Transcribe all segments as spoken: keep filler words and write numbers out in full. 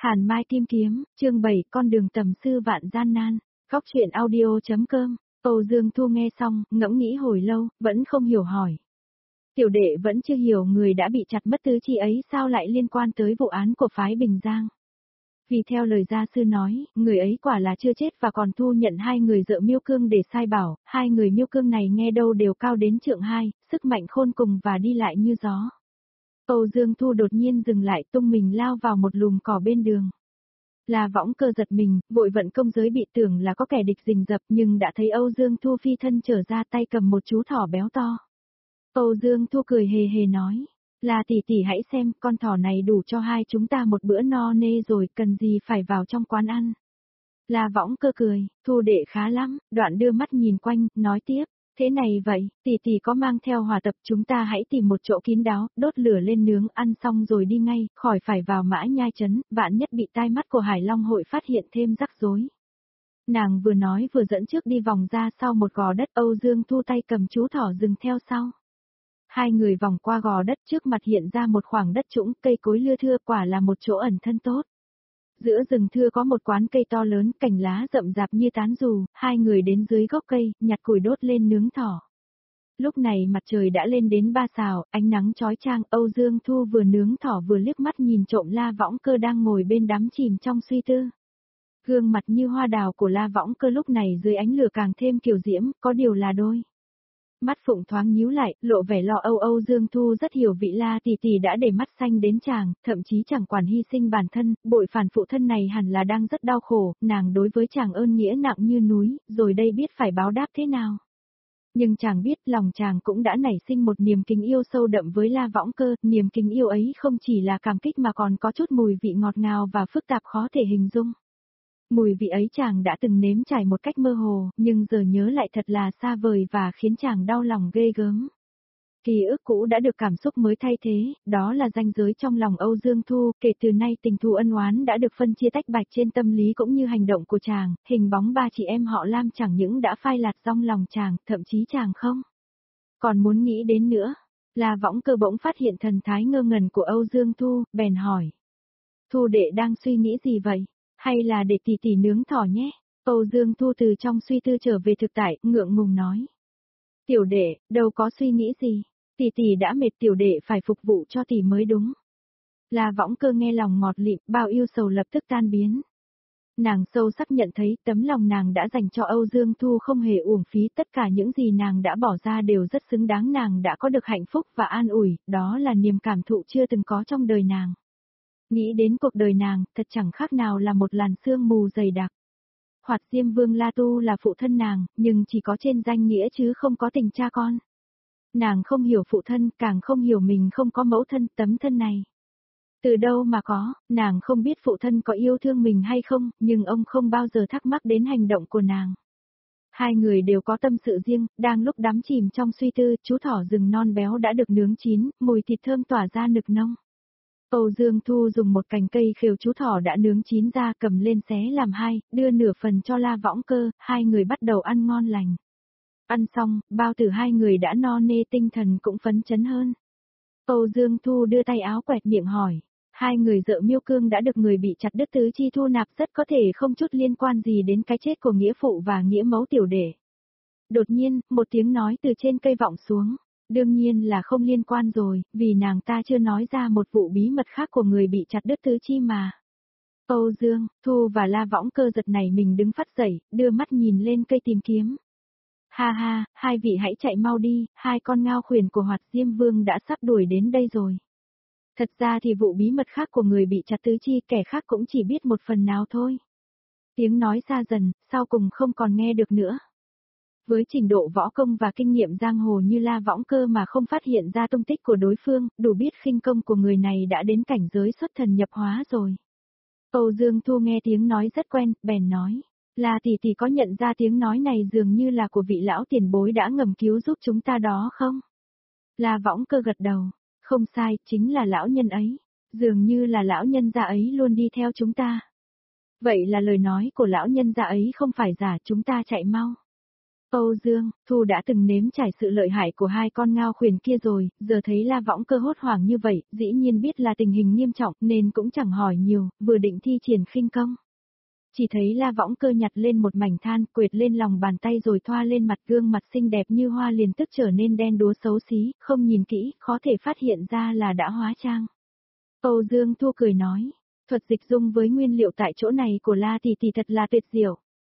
Hàn Mai Kim Kiếm, chương bảy, con đường tầm sư vạn gian nan. Góc truyện audio.com. Âu Dương Thu nghe xong, ngẫm nghĩ hồi lâu, vẫn không hiểu hỏi. Tiểu đệ vẫn chưa hiểu người đã bị chặt mất tứ chi ấy sao lại liên quan tới vụ án của phái Bình Giang. Vì theo lời gia sư nói, người ấy quả là chưa chết và còn thu nhận hai người dợ Miêu Cương để sai bảo, hai người Miêu Cương này nghe đâu đều cao đến trượng hai, sức mạnh khôn cùng và đi lại như gió. Âu Dương Thu đột nhiên dừng lại tung mình lao vào một lùm cỏ bên đường. La Võng Cơ giật mình, vội vận công giới bị tưởng là có kẻ địch rình rập nhưng đã thấy Âu Dương Thu phi thân trở ra tay cầm một chú thỏ béo to. Âu Dương Thu cười hề hề nói, là tỷ tỷ hãy xem, con thỏ này đủ cho hai chúng ta một bữa no nê rồi, cần gì phải vào trong quán ăn. La Võng Cơ cười, Thu đệ khá lắm, đoạn đưa mắt nhìn quanh, nói tiếp. Thế này vậy, tỷ tỷ có mang theo hỏa tập, chúng ta hãy tìm một chỗ kín đáo, đốt lửa lên nướng, ăn xong rồi đi ngay, khỏi phải vào Mã Nhai trấn, vạn nhất bị tai mắt của Hải Long hội phát hiện thêm rắc rối. Nàng vừa nói vừa dẫn trước đi vòng ra sau một gò đất. Âu Dương Thu tay cầm chú thỏ dừng theo sau. Hai người vòng qua gò đất, trước mặt hiện ra một khoảng đất trũng, cây cối lưa thưa, quả là một chỗ ẩn thân tốt. Giữa rừng thưa có một quán cây to lớn, cành lá rậm rạp như tán dù, hai người đến dưới gốc cây, nhặt củi đốt lên nướng thỏ. Lúc này mặt trời đã lên đến ba sào, ánh nắng chói chang. Âu Dương Thu vừa nướng thỏ vừa liếc mắt nhìn trộm La Võng Cơ đang ngồi bên đắm chìm trong suy tư. Gương mặt như hoa đào của La Võng Cơ lúc này dưới ánh lửa càng thêm kiều diễm, có điều là đôi mắt phụng thoáng nhíu lại, lộ vẻ lo âu. Âu Dương Thu rất hiểu vị La tỷ tỷ đã để mắt xanh đến chàng, thậm chí chẳng quản hy sinh bản thân, bội phản phụ thân này hẳn là đang rất đau khổ, nàng đối với chàng ơn nghĩa nặng như núi, rồi đây biết phải báo đáp thế nào. Nhưng chàng biết lòng chàng cũng đã nảy sinh một niềm kính yêu sâu đậm với La Võng Cơ, niềm kính yêu ấy không chỉ là cảm kích mà còn có chút mùi vị ngọt ngào và phức tạp khó thể hình dung. Mùi vị ấy chàng đã từng nếm trải một cách mơ hồ, nhưng giờ nhớ lại thật là xa vời và khiến chàng đau lòng ghê gớm. Ký ức cũ đã được cảm xúc mới thay thế, đó là ranh giới trong lòng Âu Dương Thu, kể từ nay tình thù ân oán đã được phân chia tách bạch trên tâm lý cũng như hành động của chàng, hình bóng ba chị em họ Lam chẳng những đã phai lạt trong lòng chàng, thậm chí chàng không còn muốn nghĩ đến nữa. La Võng Cơ bỗng phát hiện thần thái ngơ ngẩn của Âu Dương Thu, bèn hỏi. Thu đệ đang suy nghĩ gì vậy? Hay là để tỷ tỷ nướng thỏ nhé? Âu Dương Thu từ trong suy tư trở về thực tại, ngượng ngùng nói. Tiểu đệ, đâu có suy nghĩ gì, tỷ tỷ đã mệt, tiểu đệ phải phục vụ cho tỷ mới đúng. La Võng Cơ nghe lòng ngọt lịm, bao yêu sầu lập tức tan biến. Nàng sâu sắc nhận thấy tấm lòng nàng đã dành cho Âu Dương Thu không hề uổng phí, tất cả những gì nàng đã bỏ ra đều rất xứng đáng, nàng đã có được hạnh phúc và an ủi, đó là niềm cảm thụ chưa từng có trong đời nàng. Nghĩ đến cuộc đời nàng, thật chẳng khác nào là một làn sương mù dày đặc. Hoạt Diêm Vương La Tu là phụ thân nàng, nhưng chỉ có trên danh nghĩa chứ không có tình cha con. Nàng không hiểu phụ thân, càng không hiểu mình không có mẫu thân, tấm thân này. Từ đâu mà có, nàng không biết phụ thân có yêu thương mình hay không, nhưng ông không bao giờ thắc mắc đến hành động của nàng. Hai người đều có tâm sự riêng, đang lúc đắm chìm trong suy tư, chú thỏ rừng non béo đã được nướng chín, mùi thịt thơm tỏa ra nực nông. Âu Dương Thu dùng một cành cây khều chú thỏ đã nướng chín ra, cầm lên xé làm hai, đưa nửa phần cho La Võng Cơ, hai người bắt đầu ăn ngon lành. Ăn xong, bao tử hai người đã no nê, tinh thần cũng phấn chấn hơn. Âu Dương Thu đưa tay áo quẹt miệng hỏi, hai người dợ Miêu Cương đã được người bị chặt đứt tứ chi thu nạp, rất có thể không chút liên quan gì đến cái chết của nghĩa phụ và nghĩa mẫu tiểu đệ. Đột nhiên, một tiếng nói từ trên cây vọng xuống. Đương nhiên là không liên quan rồi, vì nàng ta chưa nói ra một vụ bí mật khác của người bị chặt đứt tứ chi mà. Âu Dương, Thu và La Võng Cơ giật nảy mình đứng phắt dậy, đưa mắt nhìn lên cây tìm kiếm. Ha ha, hai vị hãy chạy mau đi, hai con ngao khuyển của Hoạt Diêm Vương đã sắp đuổi đến đây rồi. Thật ra thì vụ bí mật khác của người bị chặt tứ chi kẻ khác cũng chỉ biết một phần nào thôi. Tiếng nói xa dần, sau cùng không còn nghe được nữa. Với trình độ võ công và kinh nghiệm giang hồ như La Võng Cơ mà không phát hiện ra tung tích của đối phương, đủ biết khinh công của người này đã đến cảnh giới xuất thần nhập hóa rồi. Âu Dương Thu nghe tiếng nói rất quen, bèn nói, La tỷ tỷ có nhận ra tiếng nói này dường như là của vị lão tiền bối đã ngầm cứu giúp chúng ta đó không? La Võng Cơ gật đầu, không sai, chính là lão nhân ấy, dường như là lão nhân gia ấy luôn đi theo chúng ta. Vậy là lời nói của lão nhân gia ấy không phải giả, chúng ta chạy mau. Âu Dương, Thu đã từng nếm trải sự lợi hại của hai con ngao khuyển kia rồi, giờ thấy La Võng Cơ hốt hoảng như vậy, dĩ nhiên biết là tình hình nghiêm trọng nên cũng chẳng hỏi nhiều, vừa định thi triển khinh công. Chỉ thấy La Võng Cơ nhặt lên một mảnh than, quệt lên lòng bàn tay rồi thoa lên mặt, gương mặt xinh đẹp như hoa liền tức trở nên đen đúa xấu xí, không nhìn kỹ, khó thể phát hiện ra là đã hóa trang. Âu Dương Thu cười nói, thuật dịch dung với nguyên liệu tại chỗ này của La tỷ tỷ thật là tuyệt diệu.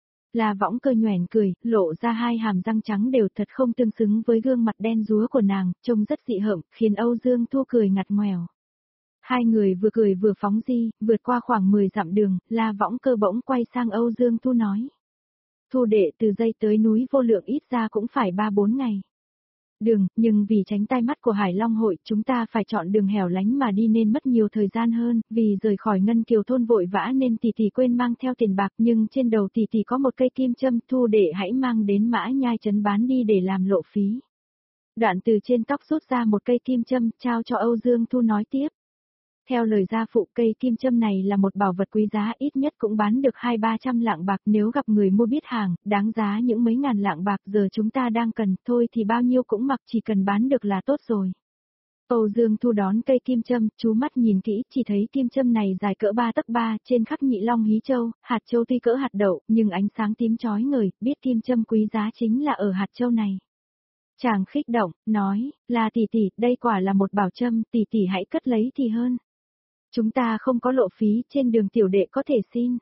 La Võng Cơ nhoẻn cười, lộ ra hai hàm răng trắng đều thật không tương xứng với gương mặt đen rúa của nàng, trông rất dị hợm, khiến Âu Dương Thu cười ngặt ngoèo. Hai người vừa cười vừa phóng di, vượt qua khoảng mười dặm đường, La Võng Cơ bỗng quay sang Âu Dương Thu nói. Thu đệ từ dây tới núi Vô Lượng ít ra cũng phải ba bốn ngày. Đường, nhưng vì tránh tai mắt của Hải Long hội, chúng ta phải chọn đường hẻo lánh mà đi nên mất nhiều thời gian hơn, vì rời khỏi Ngân Kiều thôn vội vã nên tỷ tỷ quên mang theo tiền bạc, nhưng trên đầu tỷ tỷ có một cây kim châm, Thu đệ hãy mang đến Mã Nhai trấn bán đi để làm lộ phí. Đoạn từ trên tóc rút ra một cây kim châm, trao cho Âu Dương Thu nói tiếp. Theo lời gia phụ, cây kim châm này là một bảo vật quý giá, ít nhất cũng bán được hai ba trăm lạng bạc, nếu gặp người mua biết hàng, đáng giá những mấy ngàn lạng bạc, giờ chúng ta đang cần, thôi thì bao nhiêu cũng mặc, chỉ cần bán được là tốt rồi. Âu Dương Thu đón cây kim châm, chú mắt nhìn kỹ, chỉ thấy kim châm này dài cỡ ba tấc ba, trên khắc nhị long hí châu, hạt châu tuy cỡ hạt đậu, nhưng ánh sáng tím chói ngời, biết kim châm quý giá chính là ở hạt châu này. Chàng khích động, nói, là tỷ tỷ, đây quả là một bảo châm, tỷ tỷ hãy cất lấy thì hơn. Chúng ta không có lộ phí, trên đường tiểu đệ có thể xin.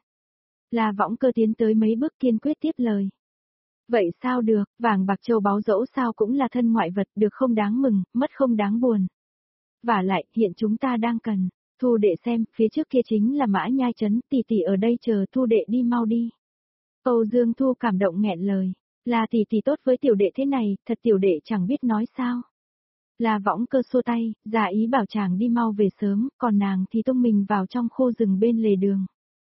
La Võng Cơ tiến tới mấy bước kiên quyết tiếp lời. Vậy sao được, vàng bạc châu báu dẫu sao cũng là thân ngoại vật, được không đáng mừng, mất không đáng buồn. Vả lại, hiện chúng ta đang cần. Thu đệ xem, phía trước kia chính là Mã Nhai trấn, tỷ tỷ ở đây chờ, Thu đệ đi mau đi. Âu Dương Thu cảm động nghẹn lời. Là tỷ tỷ tốt với tiểu đệ thế này, thật tiểu đệ chẳng biết nói sao. La Võng Cơ xua tay, giả ý bảo chàng đi mau về sớm, còn nàng thì tung mình vào trong khu rừng bên lề đường.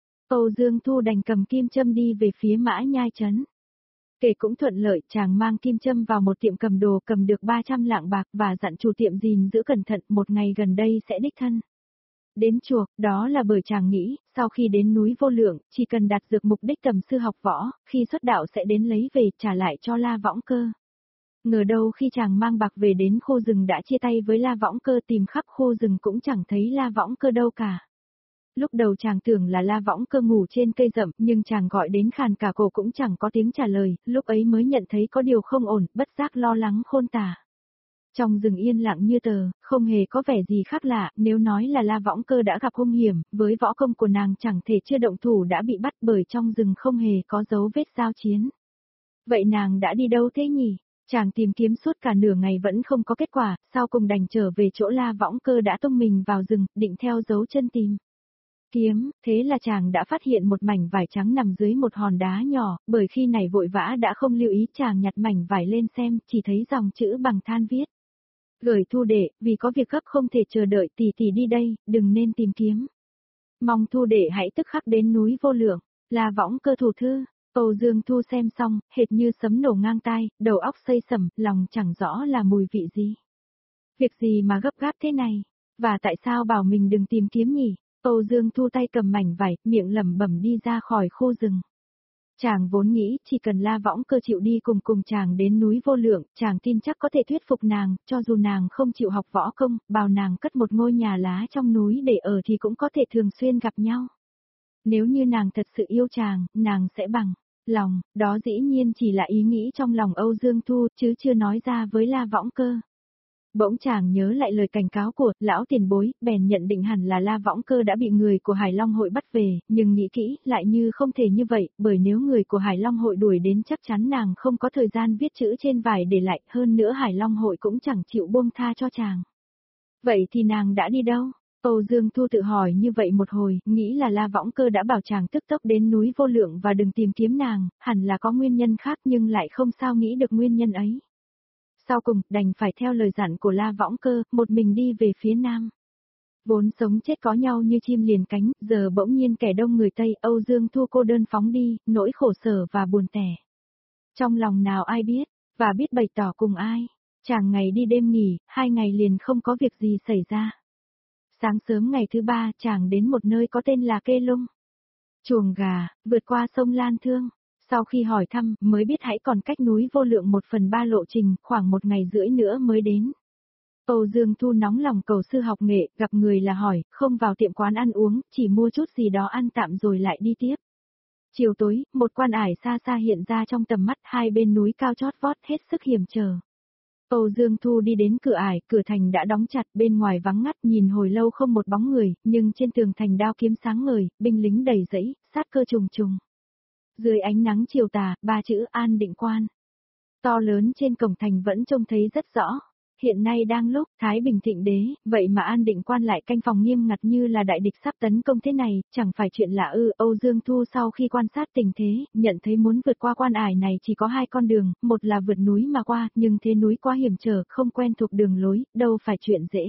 Âu Dương Thu đành cầm kim châm đi về phía Mã Nhai trấn. Kể cũng thuận lợi, chàng mang kim châm vào một tiệm cầm đồ, cầm được ba trăm lạng bạc và dặn chủ tiệm gìn giữ cẩn thận, một ngày gần đây sẽ đích thân đến chuộc, đó là bởi chàng nghĩ, sau khi đến núi Vô Lượng, chỉ cần đạt được mục đích tầm sư học võ, khi xuất đạo sẽ đến lấy về trả lại cho La Võng Cơ. Ngờ đâu khi chàng mang bạc về đến khu rừng đã chia tay với La Võng Cơ, tìm khắp khu rừng cũng chẳng thấy La Võng Cơ đâu cả. Lúc đầu chàng tưởng là La Võng Cơ ngủ trên cây rậm, nhưng chàng gọi đến khàn cả cổ cũng chẳng có tiếng trả lời, lúc ấy mới nhận thấy có điều không ổn, bất giác lo lắng khôn tả. Trong rừng yên lặng như tờ, không hề có vẻ gì khác lạ, nếu nói là La Võng Cơ đã gặp hung hiểm, với võ công của nàng chẳng thể chưa động thủ đã bị bắt, bởi trong rừng không hề có dấu vết giao chiến. Vậy nàng đã đi đâu thế nhỉ? Chàng tìm kiếm suốt cả nửa ngày vẫn không có kết quả, sau cùng đành trở về chỗ La Võng Cơ đã tung mình vào rừng, định theo dấu chân tìm kiếm, thế là chàng đã phát hiện một mảnh vải trắng nằm dưới một hòn đá nhỏ, bởi khi này vội vã đã không lưu ý, chàng nhặt mảnh vải lên xem, chỉ thấy dòng chữ bằng than viết. Gửi Thu đệ, vì có việc gấp không thể chờ đợi, tỷ tỷ đi đây, đừng nên tìm kiếm. Mong Thu đệ hãy tức khắc đến núi Vô Lượng. La Võng Cơ thủ thư. Âu Dương Thu xem xong, hệt như sấm nổ ngang tai, đầu óc xây sẩm, lòng chẳng rõ là mùi vị gì. Việc gì mà gấp gáp thế này? Và tại sao bảo mình đừng tìm kiếm nhỉ? Âu Dương Thu tay cầm mảnh vải, miệng lẩm bẩm đi ra khỏi khu rừng. Chàng vốn nghĩ chỉ cần La Võng Cơ chịu đi cùng cùng chàng đến núi Vô Lượng, chàng tin chắc có thể thuyết phục nàng, cho dù nàng không chịu học võ công, bảo nàng cất một ngôi nhà lá trong núi để ở thì cũng có thể thường xuyên gặp nhau. Nếu như nàng thật sự yêu chàng, nàng sẽ bằng lòng, đó dĩ nhiên chỉ là ý nghĩ trong lòng Âu Dương Thu, chứ chưa nói ra với La Võng Cơ. Bỗng chàng nhớ lại lời cảnh cáo của lão tiền bối, bèn nhận định hẳn là La Võng Cơ đã bị người của Hải Long hội bắt về, nhưng nghĩ kỹ, lại như không thể như vậy, bởi nếu người của Hải Long hội đuổi đến chắc chắn nàng không có thời gian viết chữ trên vải để lại, hơn nữa Hải Long hội cũng chẳng chịu buông tha cho chàng. Vậy thì nàng đã đi đâu? Âu Dương Thu tự hỏi như vậy một hồi, nghĩ là La Võng Cơ đã bảo chàng tức tốc đến núi Vô Lượng và đừng tìm kiếm nàng, hẳn là có nguyên nhân khác nhưng lại không sao nghĩ được nguyên nhân ấy. Sau cùng, đành phải theo lời dặn của La Võng Cơ, một mình đi về phía nam. Vốn sống chết có nhau như chim liền cánh, giờ bỗng nhiên kẻ đông người Tây, Âu Dương Thu cô đơn phóng đi, nỗi khổ sở và buồn tẻ. Trong lòng nào ai biết, và biết bày tỏ cùng ai. Chàng ngày đi đêm nghỉ, hai ngày liền không có việc gì xảy ra. Sáng sớm ngày thứ ba, chàng đến một nơi có tên là Kê Lung. Chuồng gà, vượt qua sông Lan Thương. Sau khi hỏi thăm, mới biết hãy còn cách núi Vô Lượng một phần ba lộ trình, khoảng một ngày rưỡi nữa mới đến. Âu Dương Thu nóng lòng cầu sư học nghệ, gặp người là hỏi, không vào tiệm quán ăn uống, chỉ mua chút gì đó ăn tạm rồi lại đi tiếp. Chiều tối, một quan ải xa xa hiện ra trong tầm mắt, hai bên núi cao chót vót hết sức hiểm trở. Âu Dương Thu đi đến cửa ải, cửa thành đã đóng chặt, bên ngoài vắng ngắt, nhìn hồi lâu không một bóng người, nhưng trên tường thành đao kiếm sáng ngời, binh lính đầy rẫy, sát cơ trùng trùng. Dưới ánh nắng chiều tà, ba chữ An Định Quan to lớn trên cổng thành vẫn trông thấy rất rõ. Hiện nay đang lúc Thái Bình thịnh đế, vậy mà An Định Quan lại canh phòng nghiêm ngặt như là đại địch sắp tấn công thế này, chẳng phải chuyện lạ ư. Âu Dương Thu sau khi quan sát tình thế, nhận thấy muốn vượt qua quan ải này chỉ có hai con đường, một là vượt núi mà qua, nhưng thế núi quá hiểm trở, không quen thuộc đường lối, đâu phải chuyện dễ.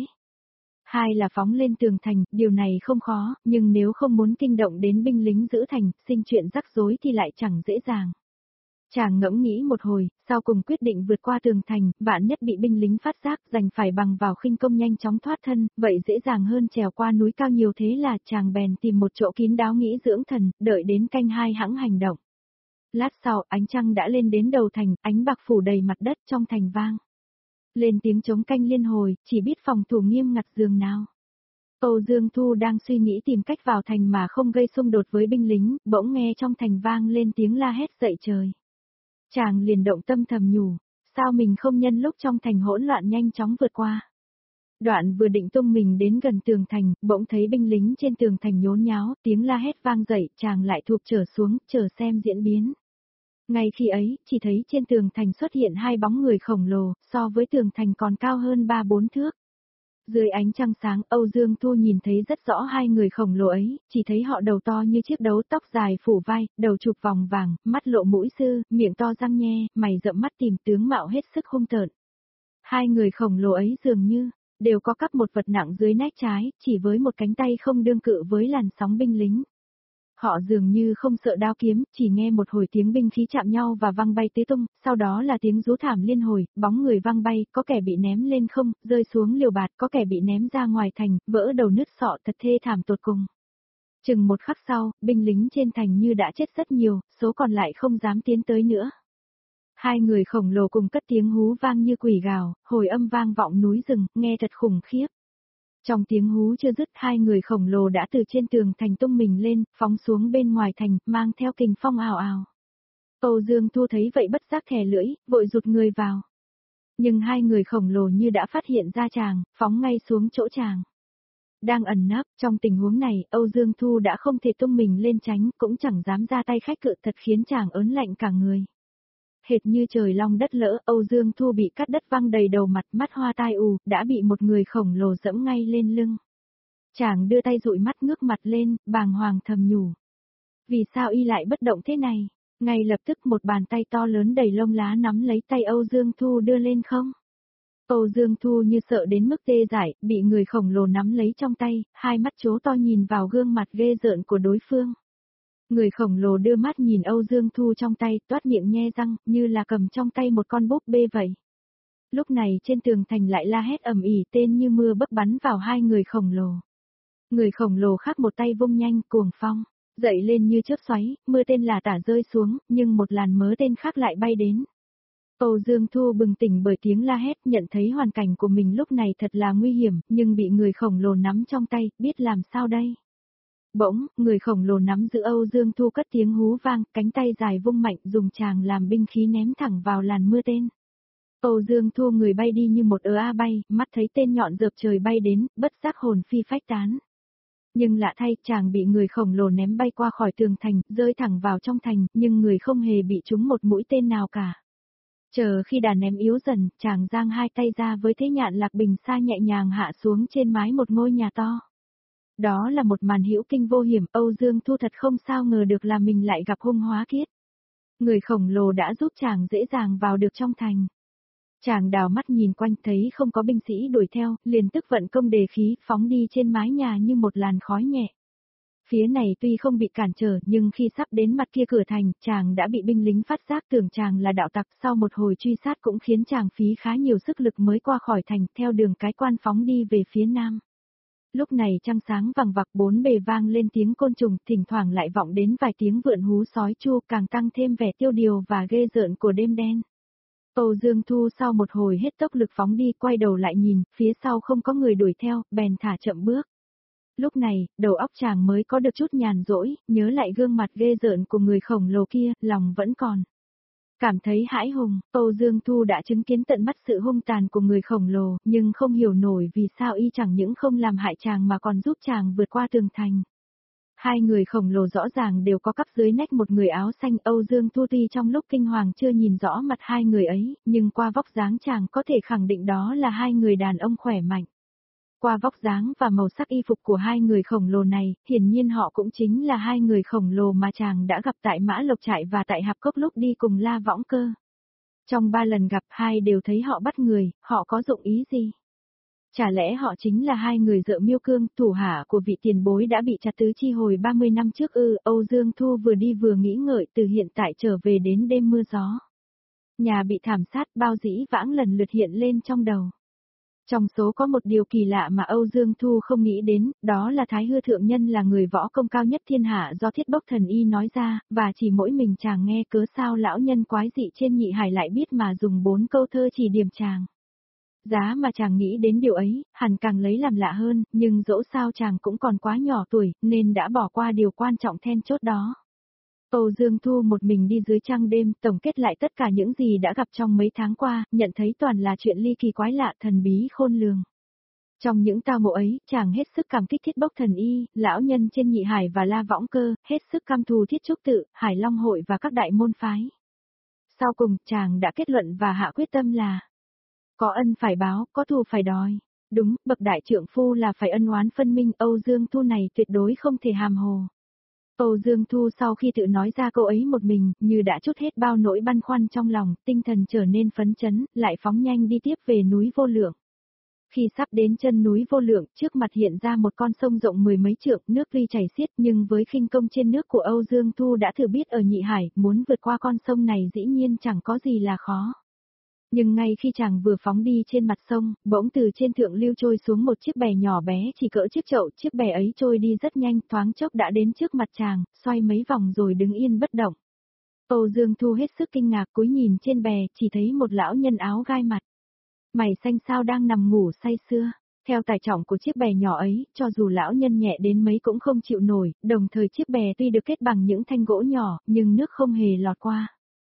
Hai là phóng lên tường thành, điều này không khó, nhưng nếu không muốn kinh động đến binh lính giữ thành, sinh chuyện rắc rối thì lại chẳng dễ dàng. Chàng ngẫm nghĩ một hồi, sau cùng quyết định vượt qua tường thành, vạn nhất bị binh lính phát giác, giành phải bằng vào khinh công nhanh chóng thoát thân, vậy dễ dàng hơn trèo qua núi cao nhiều. Thế là chàng bèn tìm một chỗ kín đáo nghỉ dưỡng thần, đợi đến canh hai hãng hành động. Lát sau, ánh trăng đã lên đến đầu thành, ánh bạc phủ đầy mặt đất trong thành vang. Lên tiếng trống canh liên hồi, chỉ biết phòng thủ nghiêm ngặt giường nào. Âu Dương Thu đang suy nghĩ tìm cách vào thành mà không gây xung đột với binh lính, bỗng nghe trong thành vang lên tiếng la hét dậy trời. Chàng liền động tâm thầm nhủ, sao mình không nhân lúc trong thành hỗn loạn nhanh chóng vượt qua. Đoạn vừa định tung mình đến gần tường thành, bỗng thấy binh lính trên tường thành nhốn nháo, tiếng la hét vang dậy, chàng lại thụp trở xuống, chờ xem diễn biến. Ngay khi ấy, chỉ thấy trên tường thành xuất hiện hai bóng người khổng lồ, so với tường thành còn cao hơn ba bốn thước. Dưới ánh trăng sáng, Âu Dương Thu nhìn thấy rất rõ hai người khổng lồ ấy, chỉ thấy họ đầu to như chiếc đấu, tóc dài phủ vai, đầu chụp vòng vàng, mắt lộ mũi sư, miệng to răng nhe, mày rậm mắt tìm, tướng mạo hết sức hung tợn. Hai người khổng lồ ấy dường như đều có cắp một vật nặng dưới nách trái, chỉ với một cánh tay không đương cự với làn sóng binh lính. Họ dường như không sợ đao kiếm, chỉ nghe một hồi tiếng binh khí chạm nhau và văng bay tứ tung, sau đó là tiếng rú thảm liên hồi, bóng người văng bay, có kẻ bị ném lên không, rơi xuống liều bạt, có kẻ bị ném ra ngoài thành, vỡ đầu nứt sọ, thật thê thảm tột cùng. Chừng một khắc sau, binh lính trên thành như đã chết rất nhiều, số còn lại không dám tiến tới nữa. Hai người khổng lồ cùng cất tiếng hú vang như quỷ gào, hồi âm vang vọng núi rừng, nghe thật khủng khiếp. Trong tiếng hú chưa dứt, hai người khổng lồ đã từ trên tường thành tung mình lên, phóng xuống bên ngoài thành, mang theo kình phong ào ào. Âu Dương Thu thấy vậy bất giác thè lưỡi, vội rụt người vào. Nhưng hai người khổng lồ như đã phát hiện ra chàng, phóng ngay xuống chỗ chàng. Đang ẩn nấp, trong tình huống này, Âu Dương Thu đã không thể tung mình lên tránh, cũng chẳng dám ra tay khách cự, thật khiến chàng ớn lạnh cả người. Hệt như trời long đất lỡ, Âu Dương Thu bị cắt đất văng đầy đầu mặt, mắt hoa tai ù, đã bị một người khổng lồ dẫm ngay lên lưng. Chàng đưa tay dụi mắt ngước mặt lên, bàng hoàng thầm nhủ. Vì sao y lại bất động thế này? Ngay lập tức một bàn tay to lớn đầy lông lá nắm lấy tay Âu Dương Thu đưa lên không. Âu Dương Thu như sợ đến mức tê dại, bị người khổng lồ nắm lấy trong tay, hai mắt chố to nhìn vào gương mặt ghê rợn của đối phương. Người khổng lồ đưa mắt nhìn Âu Dương Thu trong tay, toát miệng nhe răng, như là cầm trong tay một con búp bê vậy. Lúc này trên tường thành lại la hét ầm ĩ, tên như mưa bấc bắn vào hai người khổng lồ. Người khổng lồ khác một tay vung nhanh, cuồng phong, dậy lên như chớp xoáy, mưa tên là tả rơi xuống, nhưng một làn mớ tên khác lại bay đến. Âu Dương Thu bừng tỉnh bởi tiếng la hét, nhận thấy hoàn cảnh của mình lúc này thật là nguy hiểm, nhưng bị người khổng lồ nắm trong tay, biết làm sao đây. Bỗng, người khổng lồ nắm giữ Âu Dương Thu cất tiếng hú vang, cánh tay dài vung mạnh dùng chàng làm binh khí ném thẳng vào làn mưa tên. Âu Dương Thu người bay đi như một ớ a bay, mắt thấy tên nhọn rợp trời bay đến, bất giác hồn phi phách tán. Nhưng lạ thay, chàng bị người khổng lồ ném bay qua khỏi tường thành, rơi thẳng vào trong thành, nhưng người không hề bị trúng một mũi tên nào cả. Chờ khi đà ném yếu dần, chàng giang hai tay ra với thế nhạn lạc bình xa nhẹ nhàng hạ xuống trên mái một ngôi nhà to. Đó là một màn hữu kinh vô hiểm, Âu Dương Thu thật không sao ngờ được là mình lại gặp hung hóa kiết. Người khổng lồ đã giúp chàng dễ dàng vào được trong thành. Chàng đào mắt nhìn quanh thấy không có binh sĩ đuổi theo, liền tức vận công đề khí, phóng đi trên mái nhà như một làn khói nhẹ. Phía này tuy không bị cản trở, nhưng khi sắp đến mặt kia cửa thành, chàng đã bị binh lính phát giác tưởng chàng là đạo tặc, sau một hồi truy sát cũng khiến chàng phí khá nhiều sức lực mới qua khỏi thành, theo đường cái quan phóng đi về phía nam. Lúc này trăng sáng vằng vặc bốn bề vang lên tiếng côn trùng, thỉnh thoảng lại vọng đến vài tiếng vượn hú sói chu, càng tăng thêm vẻ tiêu điều và ghê rợn của đêm đen. Âu Dương Thu sau một hồi hết tốc lực phóng đi, quay đầu lại nhìn, phía sau không có người đuổi theo, bèn thả chậm bước. Lúc này, đầu óc chàng mới có được chút nhàn rỗi, nhớ lại gương mặt ghê rợn của người khổng lồ kia, lòng vẫn còn cảm thấy hãi hùng. Âu Dương Thu đã chứng kiến tận mắt sự hung tàn của người khổng lồ, nhưng không hiểu nổi vì sao y chẳng những không làm hại chàng mà còn giúp chàng vượt qua tường thành. Hai người khổng lồ rõ ràng đều có cắp dưới nách một người áo xanh. Âu Dương Thu tuy trong lúc kinh hoàng chưa nhìn rõ mặt hai người ấy, nhưng qua vóc dáng chàng có thể khẳng định đó là hai người đàn ông khỏe mạnh. Qua vóc dáng và màu sắc y phục của hai người khổng lồ này, hiển nhiên họ cũng chính là hai người khổng lồ mà chàng đã gặp tại Mã Lộc Trại và tại Hạp Cốc lúc đi cùng La Võng Cơ. Trong ba lần gặp, hai đều thấy họ bắt người, họ có dụng ý gì? Chả lẽ họ chính là hai người Dợ Miêu Cương, thủ hạ của vị tiền bối đã bị chặt tứ chi hồi ba mươi năm trước ư? Âu Dương Thu vừa đi vừa nghĩ ngợi, từ hiện tại trở về đến đêm mưa gió. Nhà bị thảm sát, bao dĩ vãng lần lượt hiện lên trong đầu. Trong số có một điều kỳ lạ mà Âu Dương Thu không nghĩ đến, đó là Thái Hư Thượng Nhân là người võ công cao nhất thiên hạ do Thiết Bốc Thần Y nói ra, và chỉ mỗi mình chàng nghe, cớ sao lão nhân quái dị trên nhị hải lại biết mà dùng bốn câu thơ chỉ điểm chàng. Giá mà chàng nghĩ đến điều ấy, hẳn càng lấy làm lạ hơn, nhưng dẫu sao chàng cũng còn quá nhỏ tuổi, nên đã bỏ qua điều quan trọng then chốt đó. Âu Dương Thu một mình đi dưới trăng đêm, tổng kết lại tất cả những gì đã gặp trong mấy tháng qua, nhận thấy toàn là chuyện ly kỳ quái lạ, thần bí khôn lường. Trong những tao ngộ ấy, chàng hết sức cảm kích Thiết Bốc Thần Y, lão nhân trên nhị hải và La Võng Cơ, hết sức cam thù Thiết Trúc Tự, Hải Long Hội và các đại môn phái. Sau cùng, chàng đã kết luận và hạ quyết tâm là có ân phải báo, có thù phải đòi. Đúng, bậc đại trượng phu là phải ân oán phân minh. Âu Dương Thu này tuyệt đối không thể hàm hồ. Âu Dương Thu sau khi tự nói ra câu ấy một mình, như đã trút hết bao nỗi băn khoăn trong lòng, tinh thần trở nên phấn chấn, lại phóng nhanh đi tiếp về núi Vô Lượng. Khi sắp đến chân núi Vô Lượng, trước mặt hiện ra một con sông rộng mười mấy trượng, nước tuy chảy xiết nhưng với khinh công trên nước của Âu Dương Thu đã thử biết ở nhị hải, muốn vượt qua con sông này dĩ nhiên chẳng có gì là khó. Nhưng ngay khi chàng vừa phóng đi trên mặt sông, bỗng từ trên thượng lưu trôi xuống một chiếc bè nhỏ bé chỉ cỡ chiếc chậu, chiếc bè ấy trôi đi rất nhanh, thoáng chốc đã đến trước mặt chàng, xoay mấy vòng rồi đứng yên bất động. Âu Dương Thu hết sức kinh ngạc cúi nhìn trên bè, chỉ thấy một lão nhân áo gai mặt mày xanh xao đang nằm ngủ say sưa. Theo tải trọng của chiếc bè nhỏ ấy, cho dù lão nhân nhẹ đến mấy cũng không chịu nổi, đồng thời chiếc bè tuy được kết bằng những thanh gỗ nhỏ, nhưng nước không hề lọt qua.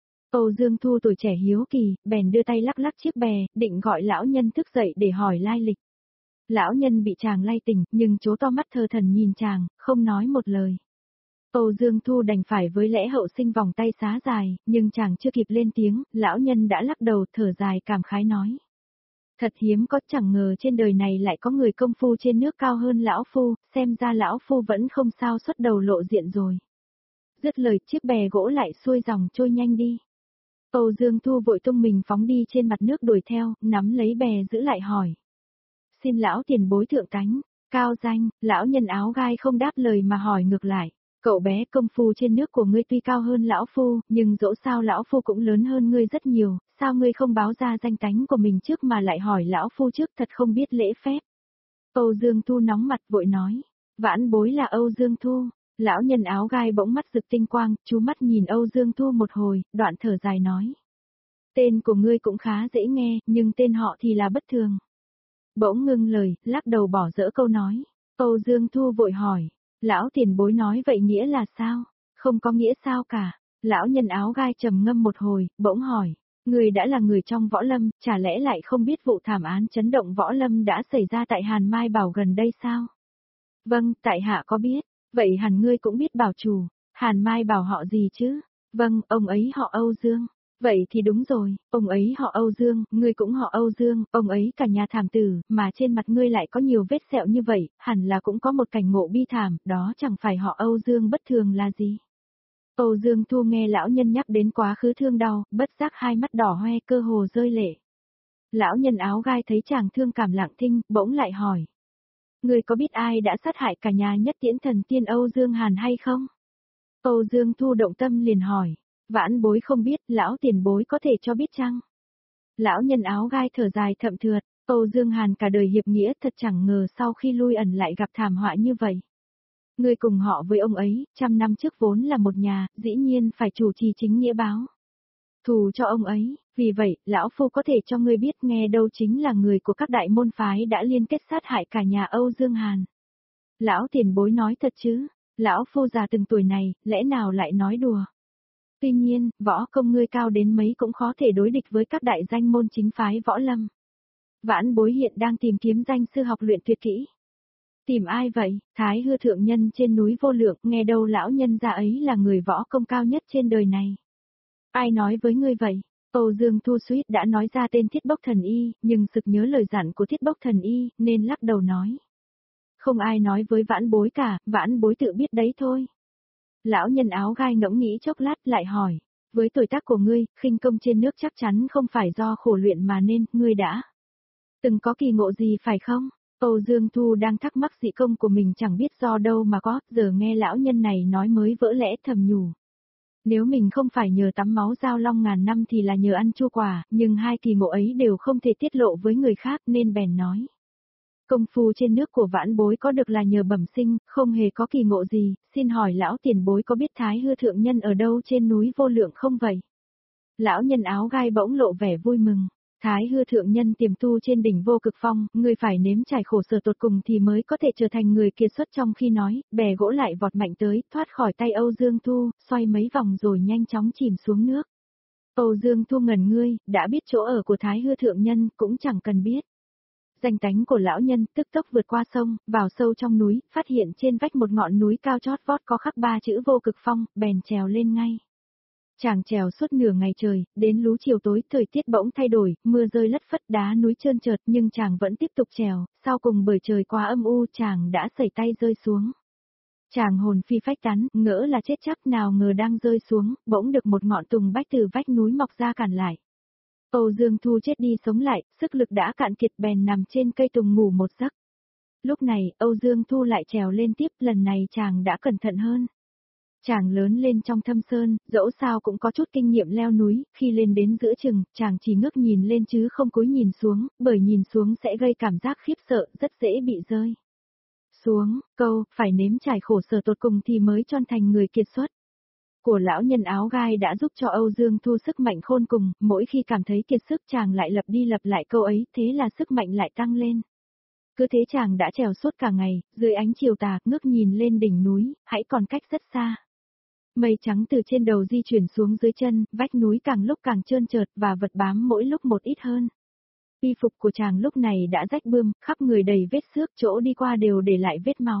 Âu Dương Thu tuổi trẻ hiếu kỳ, bèn đưa tay lắc lắc chiếc bè, định gọi lão nhân thức dậy để hỏi lai lịch. Lão nhân bị chàng lay tỉnh, nhưng trố to mắt thờ thần nhìn chàng, không nói một lời. Âu Dương Thu đành phải với lẽ hậu sinh vòng tay xá dài, nhưng chàng chưa kịp lên tiếng, lão nhân đã lắc đầu thở dài cảm khái nói. Thật hiếm có, chẳng ngờ trên đời này lại có người công phu trên nước cao hơn lão phu, xem ra lão phu vẫn không sao xuất đầu lộ diện rồi. Dứt lời, chiếc bè gỗ lại xuôi dòng trôi nhanh đi. Âu Dương Thu vội tung mình phóng đi trên mặt nước đuổi theo, nắm lấy bè giữ lại hỏi. Xin lão tiền bối thượng tánh, cao danh, lão nhân áo gai không đáp lời mà hỏi ngược lại. Cậu bé, công phu trên nước của ngươi tuy cao hơn lão phu, nhưng dẫu sao lão phu cũng lớn hơn ngươi rất nhiều, sao ngươi không báo ra danh tánh của mình trước mà lại hỏi lão phu trước, thật không biết lễ phép. Âu Dương Thu nóng mặt vội nói. Vãn bối là Âu Dương Thu. Lão nhân áo gai bỗng mắt rực tinh quang, chú mắt nhìn Âu Dương Thu một hồi, đoạn thở dài nói. Tên của ngươi cũng khá dễ nghe, nhưng tên họ thì là bất thường. Bỗng ngưng lời, lắc đầu bỏ dỡ câu nói. Âu Dương Thu vội hỏi. Lão tiền bối nói vậy nghĩa là sao? Không có nghĩa sao cả. Lão nhân áo gai trầm ngâm một hồi, bỗng hỏi. Người đã là người trong võ lâm, chả lẽ lại không biết vụ thảm án chấn động võ lâm đã xảy ra tại Hàn Mai Bảo gần đây sao? Vâng, tại hạ có biết. Vậy hẳn ngươi cũng biết bảo chủ. Hàn Mai Bảo họ gì chứ? Vâng, ông ấy họ Âu Dương. Vậy thì đúng rồi, ông ấy họ Âu Dương, ngươi cũng họ Âu Dương, ông ấy cả nhà thảm tử, mà trên mặt ngươi lại có nhiều vết sẹo như vậy, hẳn là cũng có một cảnh ngộ bi thảm, đó chẳng phải họ Âu Dương bất thường là gì. Âu Dương Thu nghe lão nhân nhắc đến quá khứ thương đau, bất giác hai mắt đỏ hoe cơ hồ rơi lệ. Lão nhân áo gai thấy chàng thương cảm lặng thinh, bỗng lại hỏi. Ngươi có biết ai đã sát hại cả nhà Nhất Tiễn thần tiên Âu Dương Hàn hay không? Âu Dương Thu động tâm liền hỏi. Vãn bối không biết, lão tiền bối có thể cho biết chăng? Lão nhân áo gai thở dài thậm thượt, Âu Dương Hàn cả đời hiệp nghĩa thật chẳng ngờ sau khi lui ẩn lại gặp thảm họa như vậy. Ngươi cùng họ với ông ấy, trăm năm trước vốn là một nhà, dĩ nhiên phải chủ trì chính nghĩa báo thù cho ông ấy, vì vậy, lão phu có thể cho ngươi biết nghe đâu chính là người của các đại môn phái đã liên kết sát hại cả nhà Âu Dương Hàn. Lão tiền bối nói thật chứ, lão phu già từng tuổi này, lẽ nào lại nói đùa. Tuy nhiên, võ công ngươi cao đến mấy cũng khó thể đối địch với các đại danh môn chính phái võ lâm. Vãn bối hiện đang tìm kiếm danh sư học luyện tuyệt kỹ. Tìm ai vậy? Thái Hư thượng nhân trên núi Vô Lượng, nghe đâu lão nhân gia ấy là người võ công cao nhất trên đời này. Ai nói với ngươi vậy? Âu Dương Thu suýt đã nói ra tên Thiết Bốc Thần Y, nhưng sực nhớ lời dặn của Thiết Bốc Thần Y, nên lắc đầu nói. Không ai nói với vãn bối cả, vãn bối tự biết đấy thôi. Lão nhân áo gai ngẫm nghĩ chốc lát lại hỏi, với tuổi tác của ngươi, khinh công trên nước chắc chắn không phải do khổ luyện mà nên, ngươi đã từng có kỳ ngộ gì phải không? Âu Dương Thu đang thắc mắc dị công của mình chẳng biết do đâu mà có, giờ nghe lão nhân này nói mới vỡ lẽ thầm nhủ. Nếu mình không phải nhờ tắm máu giao long ngàn năm thì là nhờ ăn chua quả, nhưng hai kỳ ngộ ấy đều không thể tiết lộ với người khác nên bèn nói. Công phu trên nước của vãn bối có được là nhờ bẩm sinh, không hề có kỳ ngộ gì, xin hỏi lão tiền bối có biết Thái Hư thượng nhân ở đâu trên núi Vô Lượng không vậy? Lão nhân áo gai bỗng lộ vẻ vui mừng. Thái Hư thượng nhân tiềm tu trên đỉnh Vô Cực Phong, người phải nếm trải khổ sở tột cùng thì mới có thể trở thành người kiệt xuất. Trong khi nói, bè gỗ lại vọt mạnh tới, thoát khỏi tay Âu Dương Thu, xoay mấy vòng rồi nhanh chóng chìm xuống nước. Âu Dương Thu ngẩn ngươi, đã biết chỗ ở của Thái Hư thượng nhân, cũng chẳng cần biết. Danh tánh của lão nhân tức tốc vượt qua sông, vào sâu trong núi, phát hiện trên vách một ngọn núi cao chót vót có khắc ba chữ Vô Cực Phong, bèn trèo lên ngay. Chàng trèo suốt nửa ngày trời, đến lú chiều tối, thời tiết bỗng thay đổi, mưa rơi lất phất, đá núi trơn trượt, nhưng chàng vẫn tiếp tục trèo, sau cùng bởi trời quá âm u, chàng đã sẩy tay rơi xuống. Chàng hồn phi phách tán, ngỡ là chết chắc, nào ngờ đang rơi xuống, bỗng được một ngọn tùng bách từ vách núi mọc ra cản lại. Âu Dương Thu chết đi sống lại, sức lực đã cạn kiệt bèn nằm trên cây tùng ngủ một giấc. Lúc này, Âu Dương Thu lại trèo lên tiếp, lần này chàng đã cẩn thận hơn. Chàng lớn lên trong thâm sơn, dẫu sao cũng có chút kinh nghiệm leo núi, khi lên đến giữa chừng, chàng chỉ ngước nhìn lên chứ không cúi nhìn xuống, bởi nhìn xuống sẽ gây cảm giác khiếp sợ, rất dễ bị rơi xuống. Câu, phải nếm trải khổ sở tột cùng thì mới tròn thành người kiệt xuất của lão nhân áo gai đã giúp cho Âu Dương Thu sức mạnh khôn cùng, mỗi khi cảm thấy kiệt sức chàng lại lặp đi lặp lại câu ấy, thế là sức mạnh lại tăng lên. Cứ thế chàng đã trèo suốt cả ngày, dưới ánh chiều tà, ngước nhìn lên đỉnh núi, hãy còn cách rất xa. Mây trắng từ trên đầu di chuyển xuống dưới chân, vách núi càng lúc càng trơn trượt và vật bám mỗi lúc một ít hơn. Y phục của chàng lúc này đã rách bươm, khắp người đầy vết xước, chỗ đi qua đều để lại vết máu.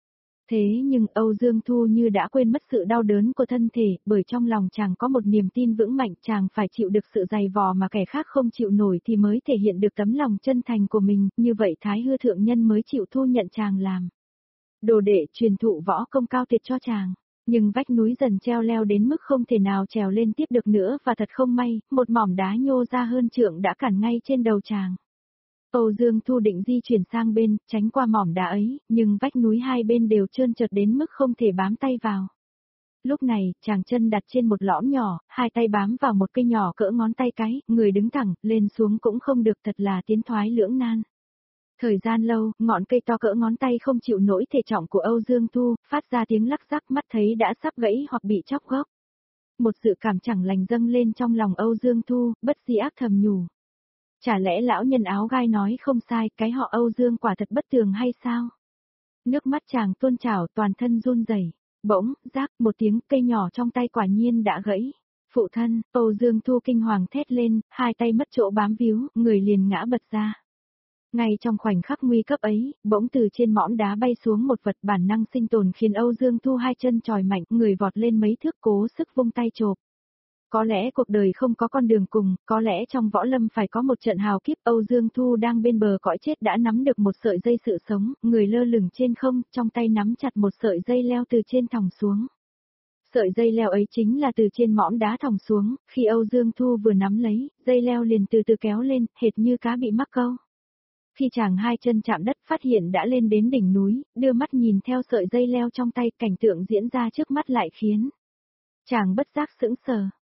Thế nhưng Âu Dương Thu như đã quên mất sự đau đớn của thân thể, bởi trong lòng chàng có một niềm tin vững mạnh, chàng phải chịu được sự dày vò mà kẻ khác không chịu nổi thì mới thể hiện được tấm lòng chân thành của mình, như vậy Thái Hư thượng nhân mới chịu thu nhận chàng làm đồ đệ, truyền thụ võ công cao tuyệt cho chàng. Nhưng vách núi dần treo leo đến mức không thể nào trèo lên tiếp được nữa và thật không may, một mỏm đá nhô ra hơn trượng đã cản ngay trên đầu chàng. Âu Dương Thu định di chuyển sang bên, tránh qua mỏm đá ấy, nhưng vách núi hai bên đều trơn trượt đến mức không thể bám tay vào. Lúc này, chàng chân đặt trên một lõm nhỏ, hai tay bám vào một cây nhỏ cỡ ngón tay cái, người đứng thẳng, lên xuống cũng không được, thật là tiến thoái lưỡng nan. Thời gian lâu, ngọn cây to cỡ ngón tay không chịu nổi thể trọng của Âu Dương Thu, phát ra tiếng lắc rắc, mắt thấy đã sắp gãy hoặc bị chóc gốc. Một sự cảm chẳng lành dâng lên trong lòng Âu Dương Thu, bất di ác thầm nhủ. Chả lẽ lão nhân áo gai nói không sai, cái họ Âu Dương quả thật bất tường hay sao? Nước mắt chàng tuôn trào, toàn thân run rẩy. Bỗng, rác, một tiếng, cây nhỏ trong tay quả nhiên đã gãy. Phụ thân, Âu Dương Thu kinh hoàng thét lên, hai tay mất chỗ bám víu, người liền ngã bật ra. Ngay trong khoảnh khắc nguy cấp ấy, bỗng từ trên mỏm đá bay xuống một vật bản năng sinh tồn khiến Âu Dương Thu hai chân tròi mạnh, người vọt lên mấy thước cố sức vung tay chộp. Có lẽ cuộc đời không có con đường cùng, có lẽ trong võ lâm phải có một trận hào kiếp. Âu Dương Thu đang bên bờ cõi chết đã nắm được một sợi dây sự sống, người lơ lửng trên không, trong tay nắm chặt một sợi dây leo từ trên thòng xuống. Sợi dây leo ấy chính là từ trên mỏm đá thòng xuống, khi Âu Dương Thu vừa nắm lấy, dây leo liền từ từ kéo lên, hệt như cá bị mắc câu. Khi chàng hai chân chạm đất phát hiện đã lên đến đỉnh núi, đưa mắt nhìn theo sợi dây leo trong tay, cảnh tượng diễn ra trước mắt lại khiến chàng bất giác sững sờ.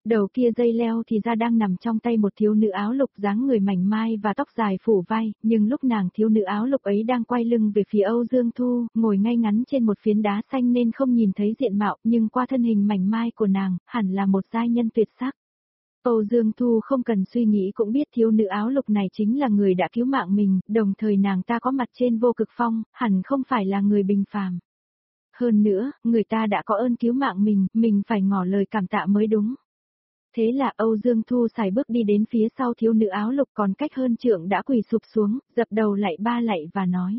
Đầu kia dây leo thì ra đang nằm trong tay một thiếu nữ áo lục dáng người mảnh mai và tóc dài phủ vai, nhưng lúc nàng thiếu nữ áo lục ấy đang quay lưng về phía Âu Dương Thu, ngồi ngay ngắn trên một phiến đá xanh nên không nhìn thấy diện mạo, nhưng qua thân hình mảnh mai của nàng, hẳn là một giai nhân tuyệt sắc. Âu Dương Thu không cần suy nghĩ cũng biết thiếu nữ áo lục này chính là người đã cứu mạng mình, đồng thời nàng ta có mặt trên Vô Cực Phong, hẳn không phải là người bình phàm. Hơn nữa, người ta đã có ơn cứu mạng mình, mình phải ngỏ lời cảm tạ mới đúng. Thế là Âu Dương Thu sải bước đi đến phía sau thiếu nữ áo lục còn cách hơn trượng đã quỳ sụp xuống, dập đầu lạy ba lạy và nói.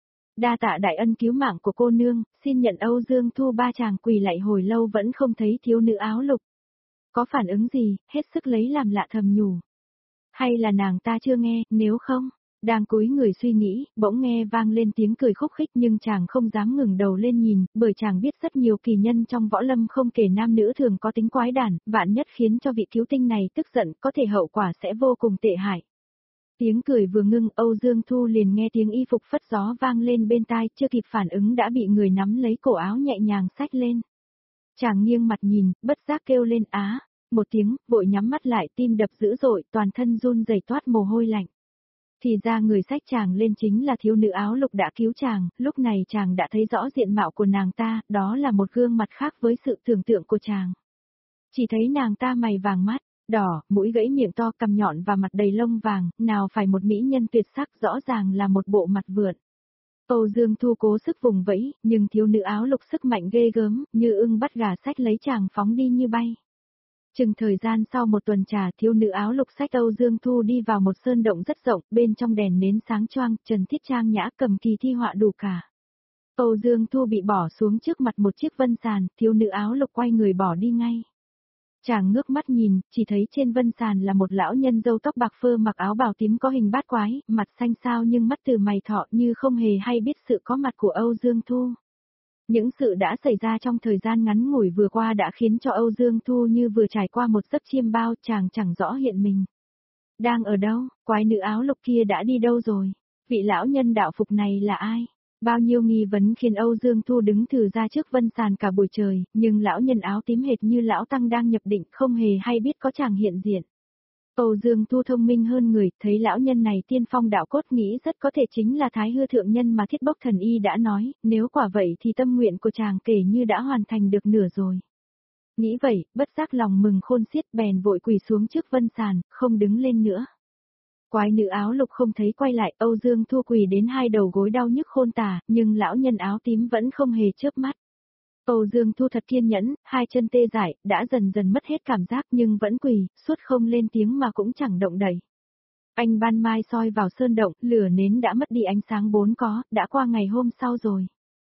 Đa tạ đại ân cứu mạng của cô nương, xin nhận. Âu Dương Thu ba chàng quỳ lạy hồi lâu vẫn không thấy thiếu nữ áo lục. Có phản ứng gì, hết sức lấy làm lạ thầm nhủ. Hay là nàng ta chưa nghe, nếu không, đang cúi người suy nghĩ, bỗng nghe vang lên tiếng cười khúc khích nhưng chàng không dám ngừng đầu lên nhìn, bởi chàng biết rất nhiều kỳ nhân trong võ lâm không kể nam nữ thường có tính quái đản, vạn nhất khiến cho vị cứu tinh này tức giận có thể hậu quả sẽ vô cùng tệ hại. Tiếng cười vừa ngưng, Âu Dương Thu liền nghe tiếng y phục phất gió vang lên bên tai, chưa kịp phản ứng đã bị người nắm lấy cổ áo nhẹ nhàng xách lên. Chàng nghiêng mặt nhìn, bất giác kêu lên á, một tiếng, vội nhắm mắt lại, tim đập dữ dội, toàn thân run rẩy toát mồ hôi lạnh. Thì ra người xách chàng lên chính là thiếu nữ áo lục đã cứu chàng, lúc này chàng đã thấy rõ diện mạo của nàng ta, đó là một gương mặt khác với sự tưởng tượng của chàng. Chỉ thấy nàng ta mày vàng mắt, đỏ, mũi gãy miệng to cằm nhọn và mặt đầy lông vàng, nào phải một mỹ nhân tuyệt sắc, rõ ràng là một bộ mặt vượn. Âu Dương Thu cố sức vùng vẫy, nhưng thiếu nữ áo lục sức mạnh ghê gớm, như ưng bắt gà xách lấy chàng phóng đi như bay. Chừng thời gian sau một tuần trà, thiếu nữ áo lục xách Âu Dương Thu đi vào một sơn động rất rộng, bên trong đèn nến sáng choang, Trần Thiết Trang nhã cầm kỳ thi họa đủ cả. Âu Dương Thu bị bỏ xuống trước mặt một chiếc vân sàn, thiếu nữ áo lục quay người bỏ đi ngay. Chàng ngước mắt nhìn, chỉ thấy trên vân sàn là một lão nhân râu tóc bạc phơ mặc áo bào tím có hình bát quái, mặt xanh xao nhưng mắt từ mày thọ như không hề hay biết sự có mặt của Âu Dương Thu. Những sự đã xảy ra trong thời gian ngắn ngủi vừa qua đã khiến cho Âu Dương Thu như vừa trải qua một giấc chiêm bao, chàng chẳng rõ hiện mình. Đang ở đâu, quái nữ áo lục kia đã đi đâu rồi? Vị lão nhân đạo phục này là ai? Bao nhiêu nghi vấn khiến Âu Dương Thu đứng thử ra trước vân sàn cả buổi trời, nhưng lão nhân áo tím hệt như lão tăng đang nhập định không hề hay biết có chàng hiện diện. Âu Dương Thu thông minh hơn người, thấy lão nhân này tiên phong đạo cốt nghĩ rất có thể chính là Thái Hư Thượng Nhân mà Thiết Bốc Thần Y đã nói, nếu quả vậy thì tâm nguyện của chàng kể như đã hoàn thành được nửa rồi. Nghĩ vậy, bất giác lòng mừng khôn xiết bèn vội quỳ xuống trước vân sàn, không đứng lên nữa. Quái nữ áo lục không thấy quay lại, Âu Dương Thu quỳ đến hai đầu gối đau nhức khôn tả, nhưng lão nhân áo tím vẫn không hề chớp mắt. Âu Dương Thu thật kiên nhẫn, hai chân tê dại, đã dần dần mất hết cảm giác nhưng vẫn quỳ, suốt không lên tiếng mà cũng chẳng động đậy. Anh ban mai soi vào sơn động, lửa nến đã mất đi ánh sáng vốn có, đã qua ngày hôm sau rồi.